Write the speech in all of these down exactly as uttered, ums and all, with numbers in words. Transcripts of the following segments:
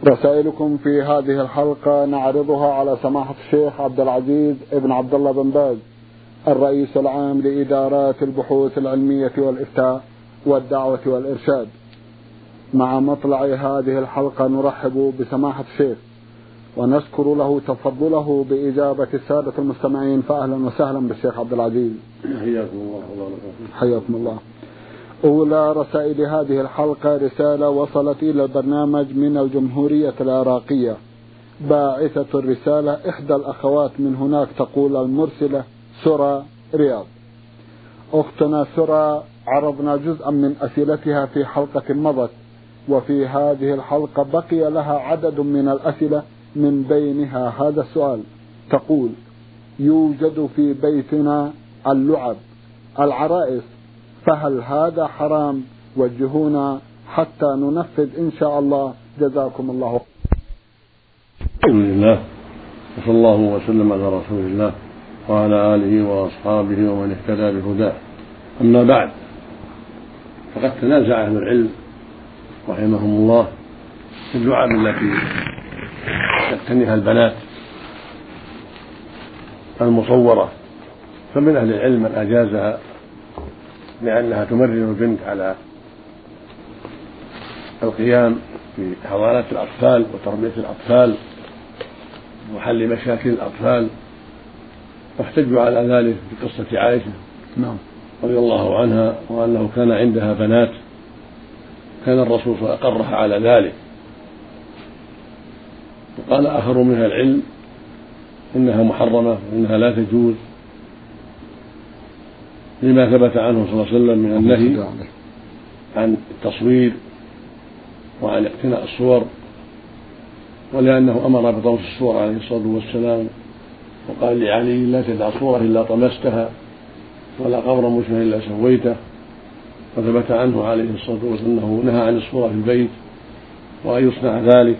رسائلكم في هذه الحلقة نعرضها على سماحة الشيخ عبد العزيز ابن عبد الله بن باز الرئيس العام لإدارات البحوث العلمية والإفتاء والدعوة والإرشاد. مع مطلع هذه الحلقة نرحب بسماحة الشيخ ونشكر له تفضله بإجابة السادة المستمعين، فأهلا وسهلا بالشيخ عبد العزيز. حياكم الله. حياكم الله. أولى رسائل هذه الحلقة رسالة وصلت إلى البرنامج من الجمهورية العراقية، باعثة الرسالة إحدى الأخوات من هناك، تقول المرسلة سرى رياض. أختنا سرى عرضنا جزءا من أسئلتها في حلقة مضت، وفي هذه الحلقة بقي لها عدد من الأسئلة، من بينها هذا السؤال. تقول: يوجد في بيتنا اللعب العرائس، فهل هذا حرام؟ وجهونا حتى ننفذ إن شاء الله، جزاكم الله. الحمد لله، وصلى الله وسلم على رسول الله وعلى آله وأصحابه ومن اهتدى بهداه. أما بعد، فقد تنازع أهل العلم رحمهم الله في اللعب التي تقتنيها البنات المصورة، فمن أهل العلم من أجازها لأنها تمرن البنت على القيام في حضانات الأطفال وتربية الأطفال وحل مشاكل الأطفال، واحتجوا على ذلك بقصة عائشة نعم رضي الله عنها، وأنه كان عندها بنات كان الرسول أقرها على ذلك. وقال آخر من أهل العلم إنها محرمة وإنها لا تجوز، لما ثبت عنه صلى الله عليه وسلم من النهي عن التصوير وعن اقتناء الصور، ولأنه أمر بطمس الصور عليه الصلاة والسلام، وقال لعلي: لا تدع صورة إلا طمستها، ولا قبر مشبه إلا سويته. وثبت عنه عليه الصلاة والسلام أنه نهى عن الصورة في البيت وأن يصنع ذلك.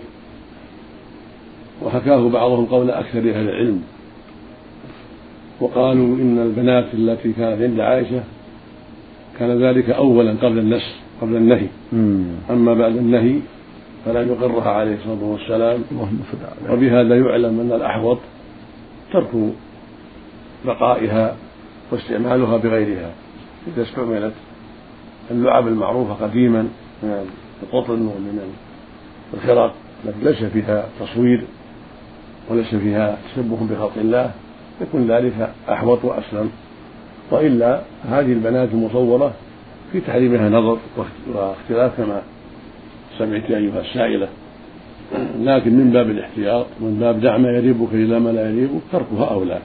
وحكاه بعضهم قول أكثر أهل العلم، وقالوا إن البنات التي كانت عند عائشة كان ذلك أولا قبل النسخ قبل النهي، أما بعد النهي فلا يقرها عليه الصلاة والسلام. وبهذا يعلم أن الأحوط ترك بقائها واستعمالها بغيرها، إذا استعملت اللعب المعروفة قديما من القطن ومن الخرق التي ليس فيها تصوير وليس فيها تشبه بخلق الله، يكون ذلك أحوط وأسلم. وإلا هذه البنات المصورة في تحريمها نظر واختلاف كما سمعت أيها السائلة، لكن من باب الاحتياط ومن باب دع ما يريبك إلى ما لا يريبك تركها أولى،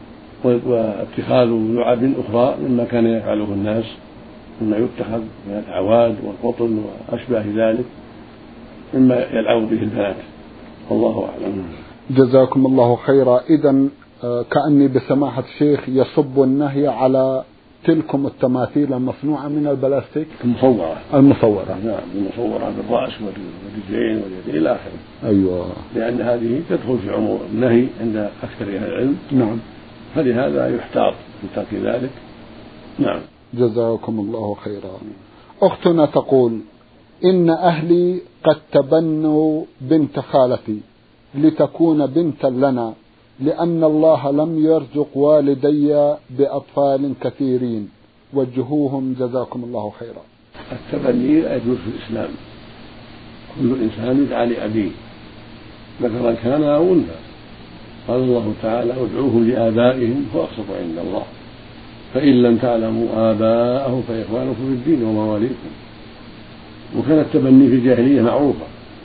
واتخاذ لعب أخرى مما كان يفعله الناس مما يتخذ من الأعواد والقطن وأشباه ذلك مما يلعب به البنات، والله أعلم. جزاكم الله خيرا. إذن كأني بسماحة الشيخ يصب النهي على تلكم التماثيل المصنوعة من البلاستيك المصورة المصورة نعم، المصورة بالرأس والرجلين واليدين إلى آخره. أيوة، لأن هذه تدخل في عموم النهي عند أكثر أهل العلم. نعم، فلهذا يحتاط من ترك ذلك. نعم، جزاكم الله خيرا. أختنا تقول: إن أهلي قد تبنوا بنت خالتي لتكون بنتا لنا، لأن الله لم يرزق والدي بأطفال كثيرين، وجهوهم جزاكم الله خيرا. التبني لا يجوز في الإسلام، كل إنسان يدعى لأبيه ذكرا كان أو أنثى. قال الله تعالى: ادعوهم لآبائهم هو أقسط عند الله، فإن لم تعلموا آباءهم فإخوانكم في الدين ومواليكم. وكان التبني في الجاهلية معروفا،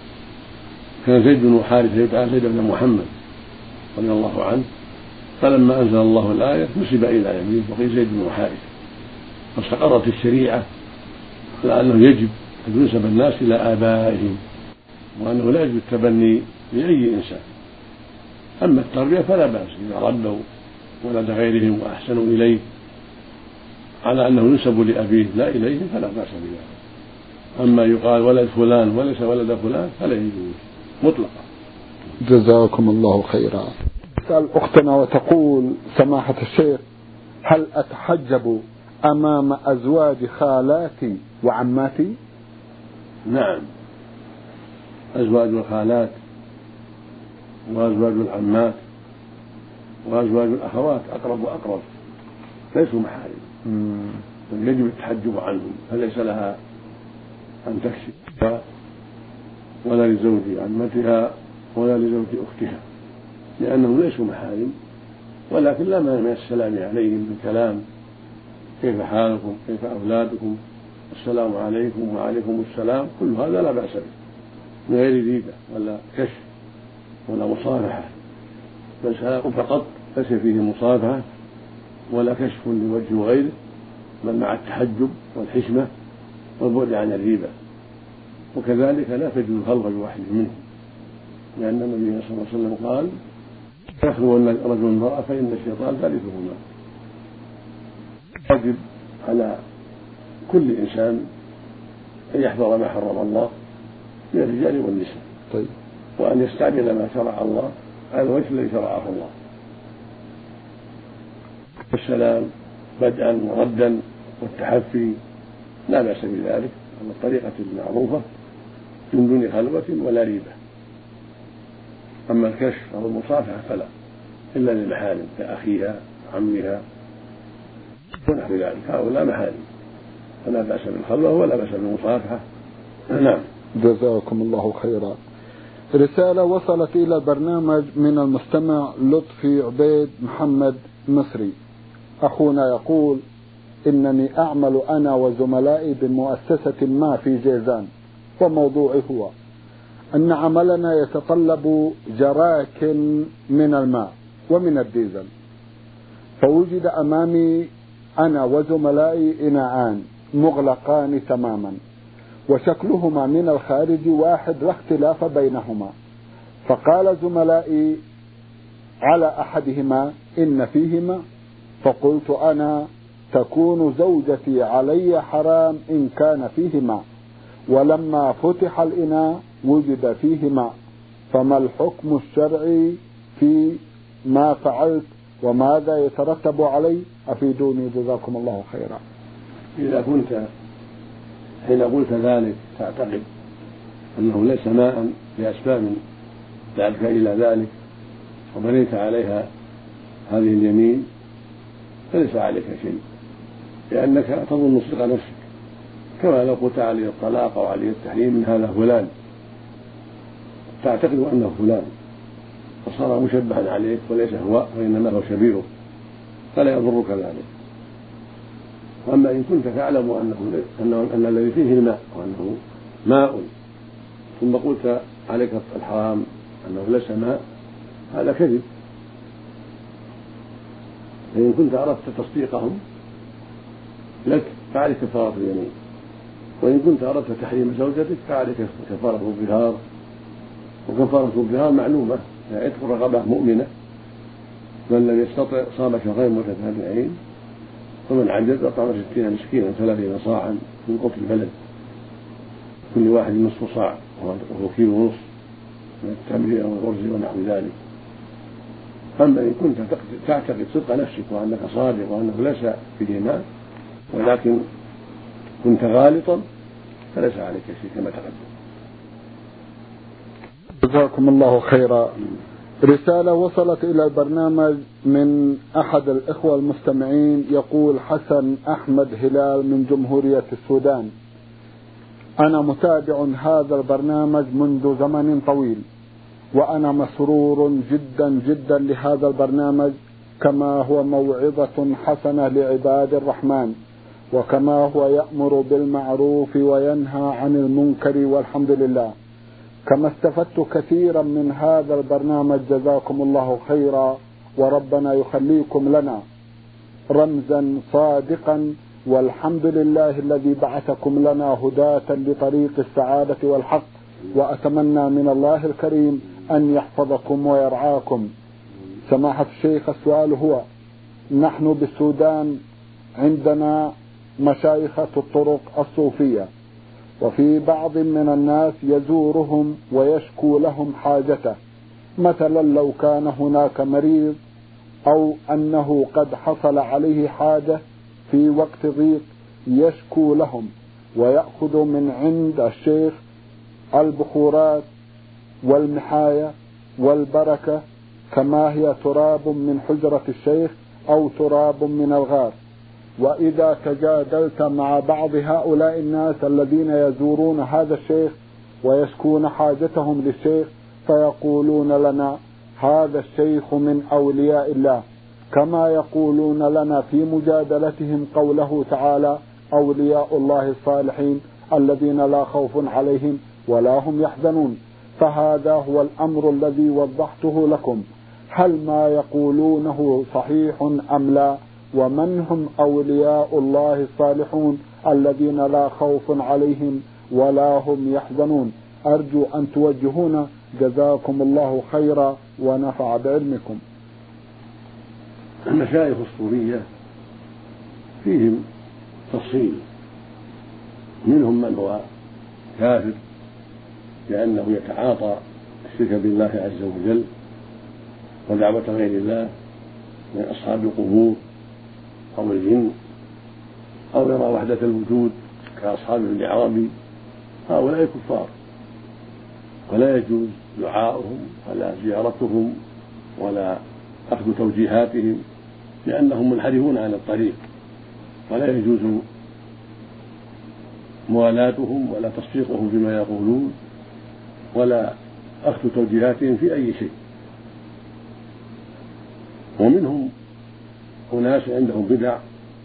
كان زيد بن حارثة يدعى زيد بن محمد رضي الله عنه، فلما أنزل الله الآية نسب إلى يمين وقيل زيد بن حارثة، فاستقرت الشريعة على أنه يجب أن ينسب الناس إلى آبائهم، وأنه لا يجب التبني لأي إنسان. أما التربية فلا بأس إذا ربوا ولد غيرهم وأحسنوا إليه على أنه ينسب لأبيه لا إليهم فلا بأس بذلك. أما يقال ولد فلان وليس ولد فلان فلا يجوز مطلقا. جزاكم الله خيرا. تسأل أختنا وتقول: سماحة الشيخ، هل أتحجب أمام أزواج خالاتي وعماتي؟ نعم، أزواج الخالات وأزواج العمات وأزواج الأخوات أقرب وأقرب ليسوا محارم، يجب التحجب عنهم، فليس لها أن تكشف ولا لزوج عمتها ولا لزوج أختها، لأنهم ليسوا محارم، ولكن لا مانع من السلام عليهم بالكلام: كيف حالكم، كيف أولادكم، السلام عليكم وعليكم السلام، كل هذا لا بأس به من غير ريبة ولا كشف ولا مصافحة، بل سلام فقط ليس فيه مصافحة ولا كشف لوجه غيره، بل مع التحجب والحشمة والبعد عن الريبة. وكذلك لا تجوز الخلوة بواحد منهم، لأن النبي صلى الله عليه وسلم قال: يخلو رجل امرأة فإن الشيطان ثالثهما. يجب على كل إنسان أن يحذر ما حرم الله من الرجال والنساء، طيب. وأن يستعمل ما شرع الله على الوجه الذي شرعه الله، السلام بدءا وردا والتحفي لا بأس بذلك على الطريقة المعروفة من دون خلوة ولا ريبة. أما الكشف أو المصافحة فلا، إلا للمحارم كأخيها عمها ونحو ذلك، هؤلاء محارم، فلا بأس بالخلوة ولا بأس بالمصافحة. نعم. جزاكم الله خيرا. رسالة وصلت إلى البرنامج من المستمع لطفي عبيد محمد مصري. أخونا يقول: إنني أعمل أنا وزملائي بمؤسسة ما في جيزان، وموضوعي هو أن عملنا يتطلب جراك من الماء ومن الديزل، فوجد أمامي أنا وزملائي إناءان مغلقان تماما، وشكلهما من الخارج واحد لا اختلاف بينهما، فقال زملائي على أحدهما إن فيهما، فقلت أنا: تكون زوجتي علي حرام إن كان فيه ماء، ولما فتح الإناء وجد فيه ماء، فما الحكم الشرعي في ما فعلت وماذا يترتب علي؟ أفيدوني جزاكم الله خيرا. إذا كنت حين قلت ذلك تعتقد أنه ليس ماء لأسباب دعتك إلى ذلك وبنيت عليها هذه اليمين، فليس عليك شيء، لأنك تظن صدق نفسك، كما لو قلت عليه الطلاق أو عليه التحريم من هذا فلان، تعتقد أنه فلان فصار مشبها عليك وليس هو وإنما هو شبيهه، فلا يضرك ذلك. وأما إن كنت تعلم أنه, أنه أن الذي فيه الماء وأنه ماء ثم قلت عليك الحرام أنه ليس ماء، هذا كذب. فإن كنت أردت تصديقهم لك فعليك كفارة اليمين، وإن كنت أردت تحريم زوجتك فعليك كفارة الظهار، وكفارة الظهار معلومة: عتق رقبة مؤمنة، من لم يستطع صام شهرين متتابعين، ومن عجز أطعم ستين مسكينا ثلاثين صاعا من قوت البلد، كل واحد نصف صاع وهو كيلو ونصف من التمر أو الأرز ونحو ذلك. أما إن كنت تعتقد صدق نفسك وأنك صادق وأنه ليس فيه ماء ولكن كنت غالطا فليس عليك شيء كما تقدم. جزاكم الله خيرا. رسالة وصلت إلى البرنامج من أحد الإخوة المستمعين، يقول حسن أحمد هلال من جمهورية السودان: أنا متابع هذا البرنامج منذ زمن طويل، وأنا مسرور جدا جدا لهذا البرنامج، كما هو موعظة حسنة لعباد الرحمن، وكما هو يأمر بالمعروف وينهى عن المنكر، والحمد لله. كما استفدت كثيرا من هذا البرنامج، جزاكم الله خيرا، وربنا يخليكم لنا رمزا صادقا، والحمد لله الذي بعثكم لنا هداة لطريق السعادة والحق، وأتمنى من الله الكريم أن يحفظكم ويرعاكم. سماحة الشيخ، السؤال هو: نحن بالسودان عندنا مشايخة الطرق الصوفية، وفي بعض من الناس يزورهم ويشكو لهم حاجته، مثلا لو كان هناك مريض أو أنه قد حصل عليه حاجة في وقت ضيق يشكو لهم، ويأخذ من عند الشيخ البخورات والمحاية والبركة، كما هي تراب من حجرة الشيخ أو تراب من الغار. وإذا تجادلت مع بعض هؤلاء الناس الذين يزورون هذا الشيخ ويشكون حاجتهم للشيخ فيقولون لنا هذا الشيخ من أولياء الله، كما يقولون لنا في مجادلتهم قوله تعالى أولياء الله الصالحين الذين لا خوف عليهم ولا هم يحزنون. فهذا هو الأمر الذي وضحته لكم، هل ما يقولونه صحيح أم لا؟ ومن هم أولياء الله الصالحون الذين لا خوف عليهم ولا هم يحزنون؟ أرجو أن توجهونا، جزاكم الله خيرا ونفع بعلمكم. المشايخ الصوفية فيهم تفصيل، منهم من هو كافر لأنه يتعاطى الشرك بالله عز وجل ودعوة غير الله من أصحاب القبور أو الجن، أو يرى وحدة الوجود كأصحاب ابن عربي، هؤلاء كفار ولا يجوز دعاؤهم ولا زيارتهم ولا أخذ توجيهاتهم لأنهم منحرفون عن الطريق، ولا يجوز موالاتهم ولا تصديقهم فيما يقولون ولا أخذ توجيهاتهم في أي شيء. ومنهم أناس عندهم بدع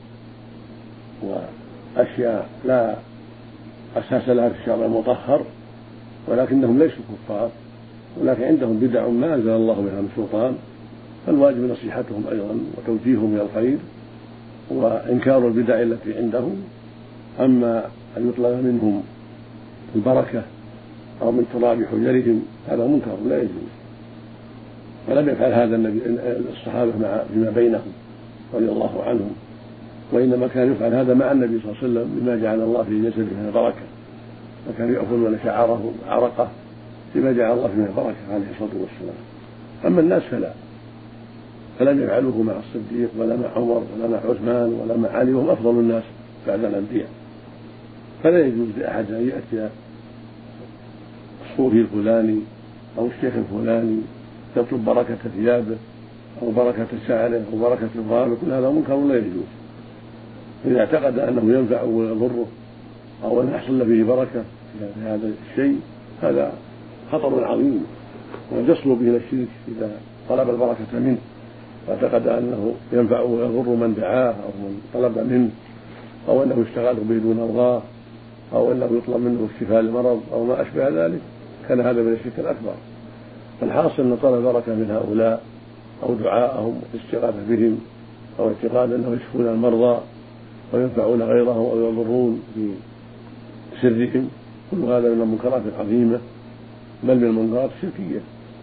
وأشياء لا أساس لها في الشرع المطهر، ولكنهم ليسوا كفار، ولكن عندهم بدع ما أنزل الله بها من سلطان، فالواجب نصيحتهم أيضا وتوجيههم إلى الخير وإنكار البدع التي عندهم. أما أن يطلب منهم البركة أو من تراب حجرهم هذا منكر لا يجوز، ولم يفعل هذا النبي الصحابة مع فيما بينهم رضي الله عنهم، وإنما كان يفعل هذا مع النبي صلى الله عليه وسلم بما جعل الله في جسده من البركة، فكان يأخذون شعره عرقه بما جعل الله فيه البركة عليه الصلاة والسلام. أما الناس فلا، فلم يفعلوه مع الصديق ولا مع عمر ولا مع عثمان ولا مع علي، وهم أفضل الناس بعد الأنبياء. فلا يجوز لأحد أن يأتي الصوفي الفلاني أو الشيخ الفلاني يطلب بركة ثيابه أو بركة شعره أو بركة إبرامه، كل هذا منكر لا يجوز. إذا اعتقد أنه ينفع ويضره أو أن يحصل فيه بركة في هذا الشيء هذا خطر عظيم، ويصل به إلى الشرك إذا طلب البركة منه واعتقد أنه ينفع ويضر من دعاه أو من طلب منه، أو أنه يشتغل به دون الله، أو أنه يطلب منه الشفاء لمرض أو ما أشبه ذلك، كان هذا من الشرك الأكبر. فالحاصل أن طلب البركة من هؤلاء أو دعاءهم والاستغاثة بهم أو اعتقاد أنه يشفون المرضى وينفعون غيرهم أو يضرون في سرهم، كل هذا من المنكرات العظيمة، بل من المنكرات الشركية.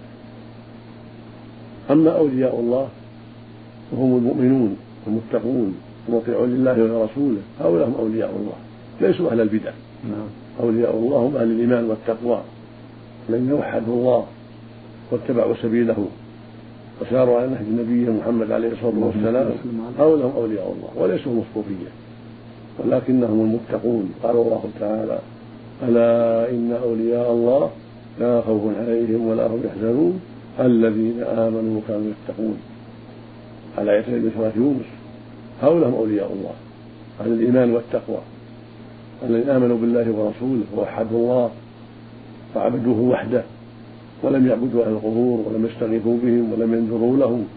أما أولياء الله وهم المؤمنون المتقون المطيعون لله ولرسوله، هؤلاء هم أولياء الله ليسوا أهل البدع. أولياء الله هم أهل الإيمان والتقوى الذين وحدوا الله واتبعوا سبيله وساروا على نهج النبي محمد عليه الصلاة والسلام، هؤلاء هم أولياء الله وليسوا هم الصوفية ولكنهم المتقون. قال الله تعالى ألا إن أولياء الله لا خوف عليهم ولا هم يحزنون الذين آمنوا وكانوا يتقون، على آية من سورة يونس. هؤلاء هم أولياء الله أهل الإيمان والتقوى الذين آمنوا بالله ورسوله ووحدوا الله وعبدوه وحده ولم يعبدوا أهل القبور ولم يستغيثوا بهم ولم ينذروا لهم،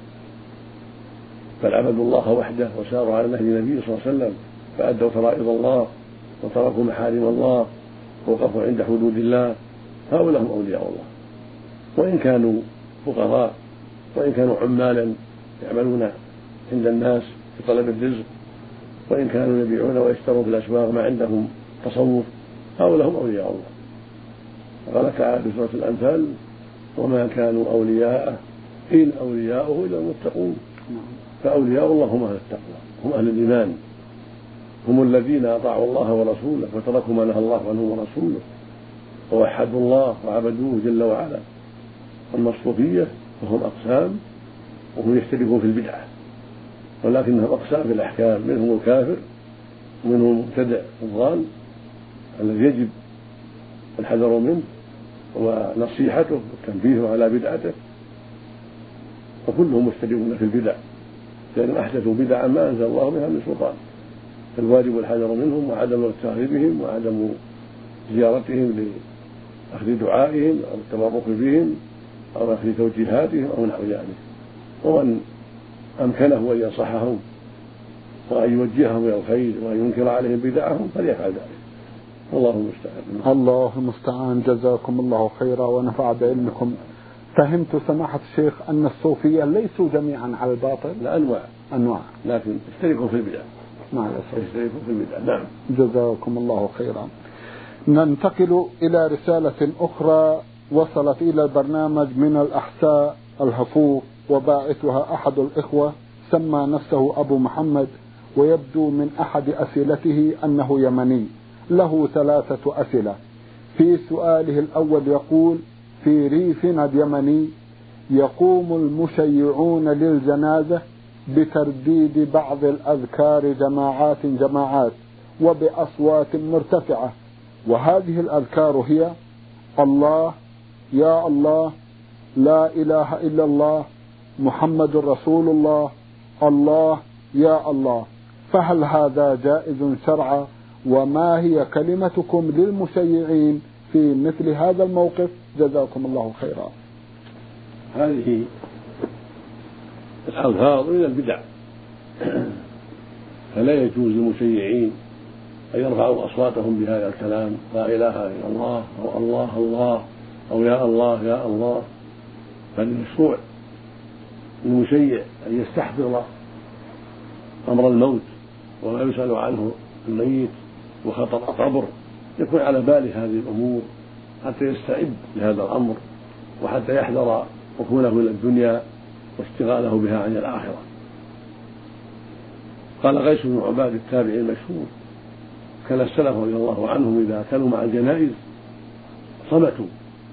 بل عبدوا الله وحده وساروا على نهج النبي صلى الله عليه وسلم فأدوا فرائض الله وتركوا محارم الله ووقفوا عند حدود الله. هؤلاء هم أولياء الله، وإن كانوا فقراء وإن كانوا عمالا يعملون عند الناس في طلب الرزق، وإن كانوا يبيعون ويشترون في الأسواق ما عندهم تصوف، هؤلاء هم أولياء الله. قال تعالى في سورة الأنفال وما كانوا أولياءه إن أولياؤه إلا المتقون. فأولياء الله هم أهل التقوى، هم أهل الإيمان، هم الذين أطاعوا الله ورسوله وتركوا ما نهى الله عنه ورسوله ووحدوا الله وعبدوه جل وعلا. أما الصوفية فهم أقسام وهم يختلفون في البدعة، ولكنهم أقسام في الأحكام، منهم الكافر ومنهم المبتدع الضال الذي يجب الحذر منه، ونصيحته والتنبيه على بدعته، وكلهم مشتركون في البدع لأنهم أحدثوا بدعا ما أنزل الله بها من سلطان، فالواجب الحذر منهم وعدم الاغترار بهم وعدم زيارتهم لأخذ دعائهم أو التبرك بهم أو أخذ توجيهاتهم أو نحو ذلك. ومن أمكنه أن ينصحهم وأن يوجههم إلى الخير وأن ينكر عليهم بدعهم فليفعل ذلك، والله المستعان. الله المستعان. جزاكم الله خيرا ونفع بعلمكم. فهمت سماحة الشيخ أن الصوفية ليسوا جميعا على الباطل؟ لا، أنواع أنواع، لكن اشتركوا في البدع. نعم، اشتركوا في البدع. نعم. جزاكم الله خيرا. ننتقل إلى رسالة أخرى وصلت إلى البرنامج من الأحساء الهفوف، وباعثها أحد الإخوة سمى نفسه أبو محمد، ويبدو من أحد أسئلته أنه يمني. له ثلاثة أسئلة. في سؤاله الأول يقول: في ريفنا اليمني يقوم المشيعون للجنازة بترديد بعض الأذكار جماعات جماعات وبأصوات مرتفعة، وهذه الأذكار هي: الله، يا الله، لا إله إلا الله، محمد رسول الله، الله، يا الله. فهل هذا جائز شرعا؟ وما هي كلمتكم للمشيعين في مثل هذا الموقف؟ جزاكم الله خيرا. هذه الألفاظ من البدع، فلا يجوز للمشيعين أن يرفعوا أصواتهم بهذا الكلام: لا إله إلا الله أو الله الله أو يا الله يا الله. بل المشروع للمشيع أن يستحضر أمر الموت وما يسأل عنه الميت وخطر القبر، يكون على باله هذه الأمور حتى يستعد لهذا الأمر وحتى يحذر ركونه إلى الدنيا واشتغاله بها عن الآخرة. قال قيس بن عباد التابعي المشهور: كان السلف رضي الله عنهم إذا كانوا مع الجنائز صمتوا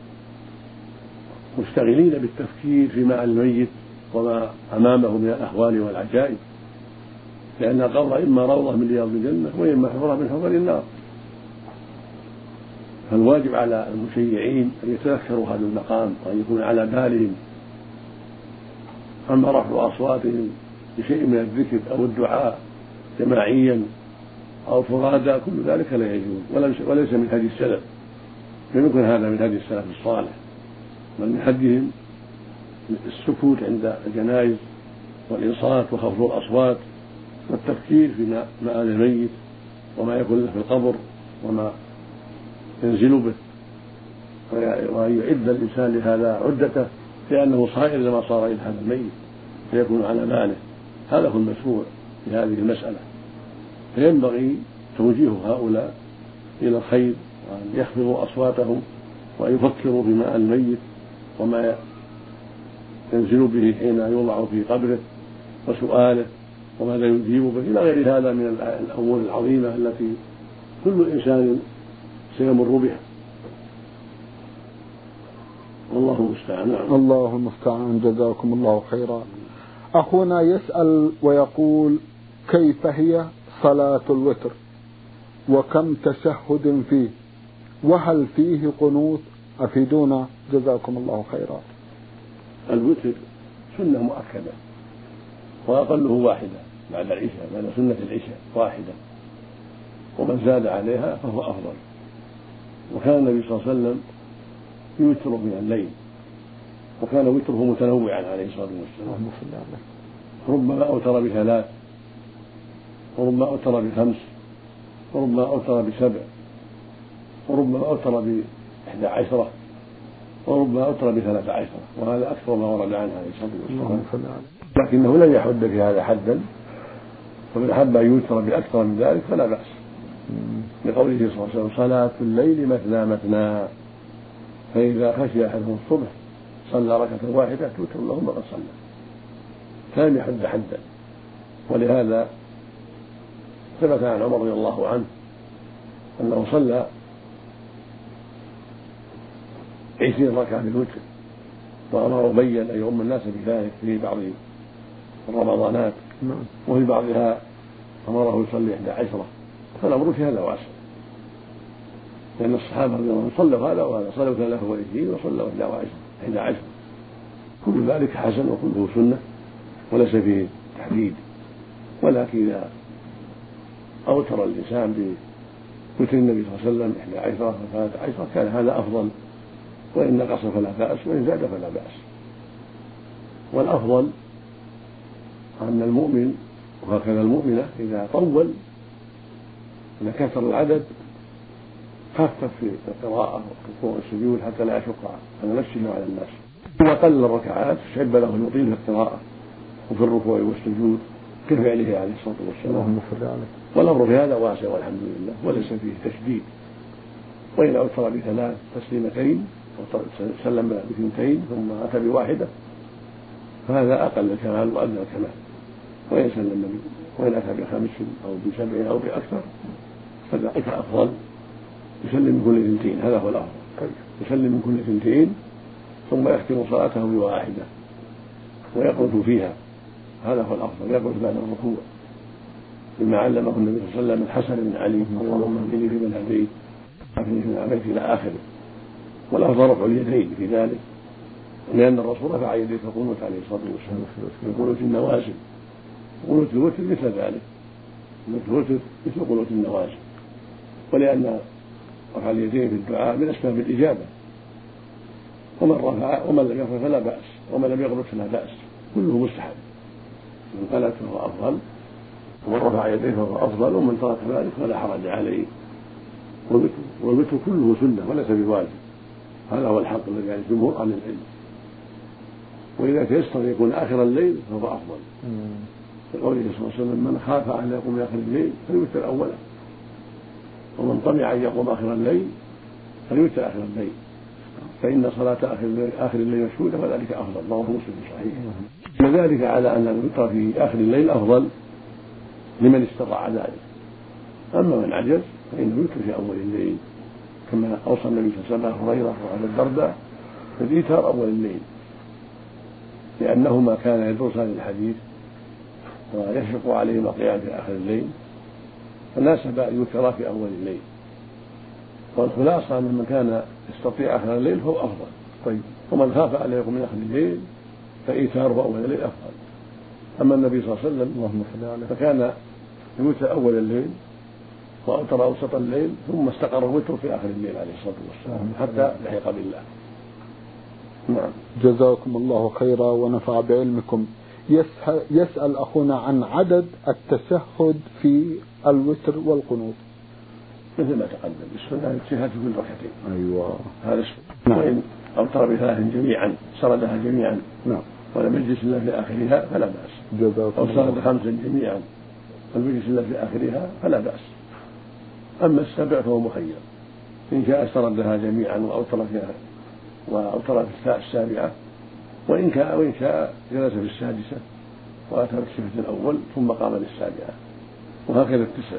مشتغلين بالتفكير في معنى الميت وما أمامه من الأهوال والعجائب، لأن القبر إما روضة من رياض الجنة وإما حفرة من حفر النار. فالواجب على المشيعين أن يتذكروا هذا المقام وأن يكون على بالهم. أما رفع أصواتهم بشيء من الذكر أو الدعاء جماعيا أو فرادى كل ذلك لا يجوز وليس من هدي السلف. لم يكن هذا من هدي السلف الصالح، بل من هديهم السكوت عند الجنائز والإنصات وخفض الأصوات والتفكير في مآل الميت وما يكون له في القبر وما ينزل به، وأن يعد الإنسان لهذا عدته لأنه صائر لما صار إلى هذا الميت فيكون على باله. هذا هو المشروع في هذه المسألة. فينبغي توجيه هؤلاء إلى الخير وأن يخفضوا أصواتهم وأن يفكروا في مآل الميت وما ينزل به حين يوضع في قبره وسؤاله وماذا يجيب به إلى غير هذا من الأمور العظيمة التي كل إنسان سيمر بها. والله المستعان. الله المستعان. جزاكم الله خيرا. أخونا يسأل ويقول: كيف هي صلاة الوتر وكم تشهد فيه وهل فيه قنوت؟ أفيدونا جزاكم الله خيرا. الوتر سنة مؤكدة وأقله واحدة بعد العشاء، بعد سنة العشاء واحدة، ومن زاد عليها فهو أفضل. وكان النبي صلى الله عليه وسلم يوتر من الليل، وكان وتره متنوعا عليه الصلاة والسلام، ربما أوتر بثلاث وربما أوتر بخمس وربما أوتر بسبع وربما أوتر بإحدى عشرة وربما أوتر بثلاث عشرة، وهذا أكثر ما ورد عنه عليه الصلاة والسلام، لكنه لم يحد في هذا حدا، فمن أحب أن يوتر بأكثر من ذلك فلا بأس، لقوله صلى الله عليه وسلم: صلاة الليل مثنى مثنى، فإذا خشي أحدهم الصبح صلى ركعة واحدة توتر له ما قد صلى، فلم يحد حدا. ولهذا ثبت عن عمر رضي الله عنه أنه صلى عشرين ركعة بالوتر، وأمر أبيا أن يؤم الناس بذلك في بعض الرمضانات، وفي بعضها أمره يصلي إحدى عشرة، فالأمر في هذا واسع. لأن الصحابة رضي الله عنهم صلوا هذا وهذا، صلوا ثلاثة وعشرين وصلوا إحدى عشر، كل ذلك حسن وكله سنة وليس فيه تحديد. ولكن إذا أوتر الإنسان بوتر النبي صلى الله عليه وسلم إحدى عشرة وثلاثة عشرة كان هذا أفضل، وإن نقص فلا بأس وإن زاد فلا بأس. والأفضل أن المؤمن وهكذا المؤمنة إذا طول إذا كثر العدد خفف في القراءة والسجود حتى لا يشق على نفسه وعلى الناس. إذا قلل الركعات شب له يطيل في القراءة وفي الركوع والسجود كفعله عليه الصلاة والسلام. والأمر في هذا واسع والحمد لله وليس فيه تشديد. وإن أوتر بثلاث تسليمتين وسلم بثنتين ثم أتى بواحدة فهذا أقل الكمال وأدنى الكمال. وإن سلم وإن أتى بخمس أو بسبع أو بأكثر فذلك أفضل، يسلم من كل اثنتين، هذا هو الأفضل، يسلم من كل اثنتين ثم يختم صلاته بواحدة ويقعد فيها، هذا هو الأفضل، يقعد بعد الركوع بما علمه النبي صلى الله عليه وسلم الحسن بن علي اللهم اهدني فيمن هديت وعافني فيمن عافيت إلى آخره. والأفضل رفع اليدين في ذلك، لأن الرسول رفع يديه في القنوت عليه الصلاة والسلام في قنوت النوازل، قنوت الوتر مثل ذلك، قنوت الوتر مثل قنوت النوازل. ولأن رفع اليدين في الدعاء من أسباب الإجابة، ومن رفع ومن لم يرفع فلا بأس، ومن لم يقنط فلا بأس، كله مستحب، من قنت فهو أفضل، ومن رفع يديه فهو أفضل، ومن ترك ذلك فلا حرج عليه. والوتر كله سنة وليس بواجب، هذا هو الحق الذي عليه الجمهور عن العلم. وإذا تيسر يكون آخر الليل فهو أفضل، لقوله صلى الله عليه وسلم من خاف أن يقوم آخر الليل فليوتر أوله، ومن طمع أن يقوم آخر الليل فليوتر آخر الليل، فإن صلاة آخر الليل مشهودة وذلك أفضل، رواه مسلم صحيح. وذلك على أن الوتر في آخر الليل أفضل لمن استطاع ذلك. أما من عجز فإنه يوتر في أول الليل، كما أوصى النبي صلى الله عليه وسلم هريرة وأبا الدرداء بالإيتار أول الليل، لأنهما كان يدرسان الحديث ويشفق عليهما القيام في آخر الليل، فناسب أن يوترا في أول الليل. والخلاصة أن من كان يستطيع آخر الليل فهو أفضل، طيب، ومن خاف أن يقوم من آخر الليل فإيتاره أول الليل أفضل. أما النبي صلى الله عليه وسلم فكان يوتر أول الليل وأوتر أوسط الليل ثم استقر الوتر في آخر الليل عليه الصلاة والسلام حتى لحق بالله. نعم. جزاكم الله خيرا ونفع بعلمكم. يسأل أخونا عن عدد التشهد في الوتر والقنوت. مثل ما تقدم السنة التشهد في كل ركعتين. أيوة هذا نعم. وإن أوتر بثلاث جميعا سردها جميعا نعم ولم يجلس إلا في آخرها فلا بأس. أو سرد خمسا جميعا ولم يجلس إلا في آخرها فلا بأس. أما السبع فهو مخير، إن شاء سردها جميعا وأوتر فيها وأوتر في السابعة، وإن كان وإن شاء جلس في السادسة وأتى بالشهد الأول ثم قام للسابعة، وهكذا التسع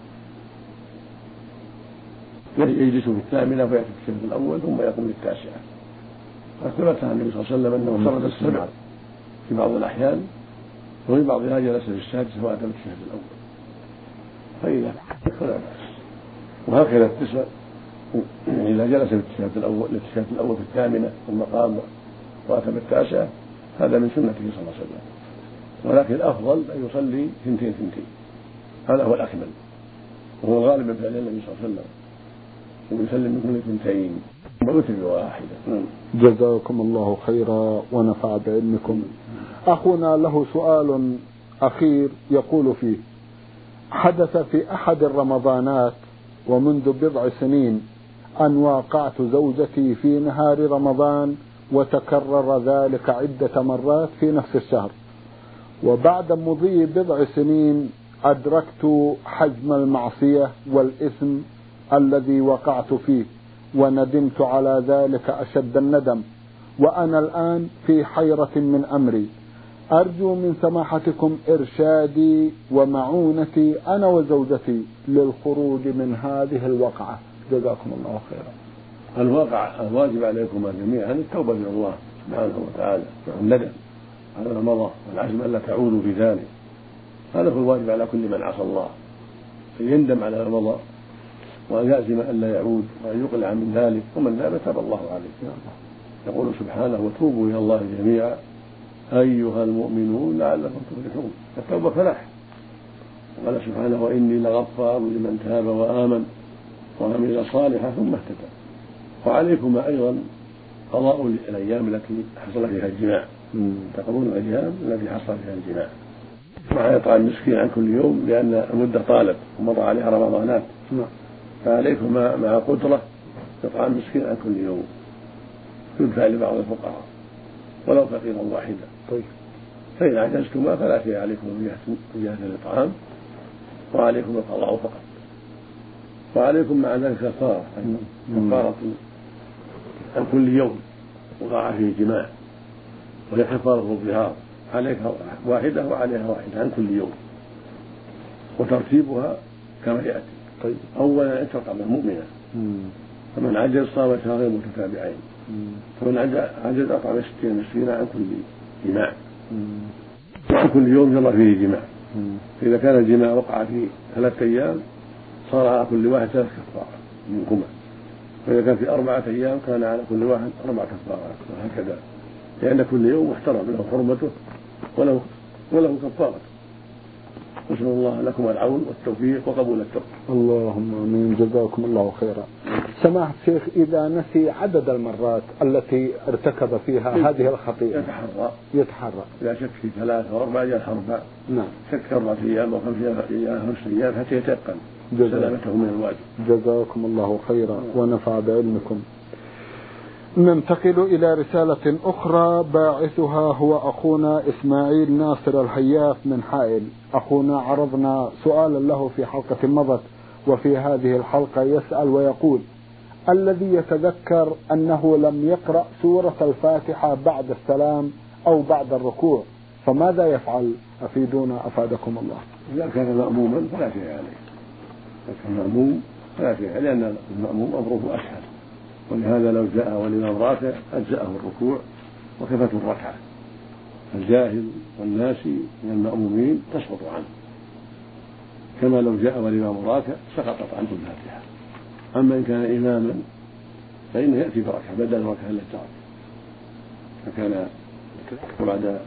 يجلس في الثامنة ويأتي بالشهد الأول ثم يقوم للتاسعة. فثبت عن النبي صلى الله عليه وسلم أنه سرد السبع في بعض الأحيان، وفي بعضها جلس في السادسة وأتى بالشهد الأول، فإذا فلا بأس. وهكذا التسع إذا جلس في التشهد الأول للتشهد الأول في الثامنة ثم قام وأتى بالتاسعة هذا من سنته صلى الله عليه وسلم. ولكن الأفضل أن يصلي ثنتين ثنتين، هذا هو الأكمل، وهو غالب من فعل النبي صلى الله عليه وسلم، ويسلم من كل ثنتين ويوتر بواحدة. جزاكم الله خيرا ونفع بعلمكم. أخونا له سؤال أخير يقول فيه: حدث في أحد الرمضانات ومنذ بضع سنين أن واقعت زوجتي في نهار رمضان، وتكرر ذلك عدة مرات في نفس الشهر، وبعد مضي بضع سنين أدركت حجم المعصية والإثم الذي وقعت فيه، وندمت على ذلك أشد الندم، وأنا الآن في حيرة من أمري، أرجو من سماحتكم إرشادي ومعونتي أنا وزوجتي للخروج من هذه الوقعة، جزاكم الله خيرا. الواقع الواجب عليكم جميعا التوبة إلى الله سبحانه وتعالى والندم على ما مضى والعزم ألا تعودوا في ذلك، هذا هو الواجب على كل من عصى الله، فيندم على ما مضى وأن يعزم أن لا يعود وأن يقلع من ذلك، ومن لا تاب الله عليه. يقول سبحانه: وتوبوا إلى الله جميعا أيها المؤمنون لعلكم تفلحون. التوبة فلاح. قال سبحانه: وإني لغفار لمن تاب وآمن وعمل صالحا ثم اهتدى. وعليكم أيضا قضاء الأيام التي حصل فيها الجماع، تقضون الأيام التي حصل فيها الجماع مع إطعام مسكين عن كل يوم، لأن المدة طالت ومضى عليها رمضانات، فعليكم مع قدرة إطعام مسكين عن كل يوم يدفع لبعض الفقراء ولو فقيرا واحدا. طيب. فإن عجزتما فلا شيء عليكم من جهة الإطعام، وعليكم القضاء فقط. وعليكم مع ذلك كفارة، كفارة عن كل يوم وقع فيه جماع، وهي كفارة الظهار، عليك واحدة وعليها واحدة عن كل يوم، وترتيبها كما يأتي. طيب. أولا أن تطعم مؤمنة، فمن عجز صام شهرين متتابعين، فمن عجز أطعم ستين مسكينا عن كل جماع، وعن كل يوم يرى فيه جماع. فإذا كان الجماع وقع في ثلاثة أيام صار على كل واحد ثلاث كفارة منكما، فإذا كان في أربعة أيام كان على كل واحد أربع كفارات، وهكذا، لأن كل يوم محترم له حرمته وله وله كفارته. نسأل الله لكم العون والتوفيق وقبول التوبة. اللهم آمين. جزاكم الله خيرا. سماحة الشيخ، إذا نسي عدد المرات التي ارتكب فيها هذه الخطيئة يتحرى يتحرى إذا شك في ثلاثة أو أربعة أيام أربعة، نعم، شك أربعة أيام أو خمسة أيام خمسة أيام حتى يتيقن سلامته من الواجب. جزاكم الله خيرا ونفع بعلمكم. ننتقل إلى رسالة أخرى، باعثها هو أخونا إسماعيل ناصر الهياف من حائل. أخونا عرضنا سؤالا له في حلقة مضت، وفي هذه الحلقة يسأل ويقول: الذي يتذكر أنه لم يقرأ سورة الفاتحة بعد السلام أو بعد الركوع فماذا يفعل؟ أفيدونا أفادكم الله. إذا كان مأموما فلا شيء عليه، إذا كان مأموم فلا شيء عليه، لأن المأموم أمره أسهل، ولهذا لو جاء والإمام راكع أجزأه الركوع وكفته الركعة. الجاهل والناسي من المأمومين تسقط عنه، كما لو جاء والإمام راكع سقطت عنه الفاتحة. أما إن كان إماما فإنه يأتي بركعة بدل الركعة التي ترك، فكان بعد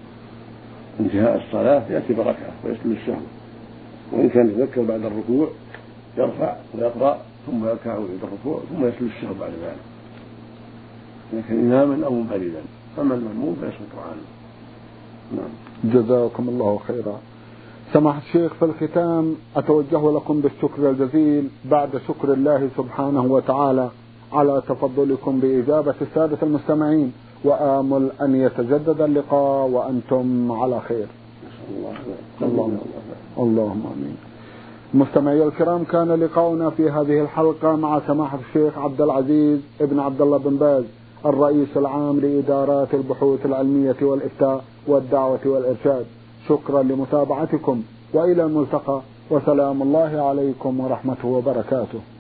انتهاء الصلاة يأتي بركعة ويسلم السهو. وإن كان يذكر بعد الركوع يرفع ويقرأ ثم يركع عند الركوع ثم يسلم السهو بعد ذلك، لكن إماما أو منفردا. أما المأموم فيسقط عنه. نعم. جزاكم الله خيرا. سماحة الشيخ، في الختام أتوجه لكم بالشكر الجزيل بعد شكر الله سبحانه وتعالى على تفضلكم بإجابة السادة المستمعين، وآمل أن يتجدد اللقاء وأنتم على خير. اللهم اللهم آمين. مستمعي الكرام، كان لقاؤنا في هذه الحلقة مع سماحة الشيخ عبد العزيز ابن عبد الله بن باز، الرئيس العام لإدارات البحوث العلمية والإفتاء والدعوة والإرشاد. شكرا لمتابعتكم، وإلى الملتقى، وسلام الله عليكم ورحمته وبركاته.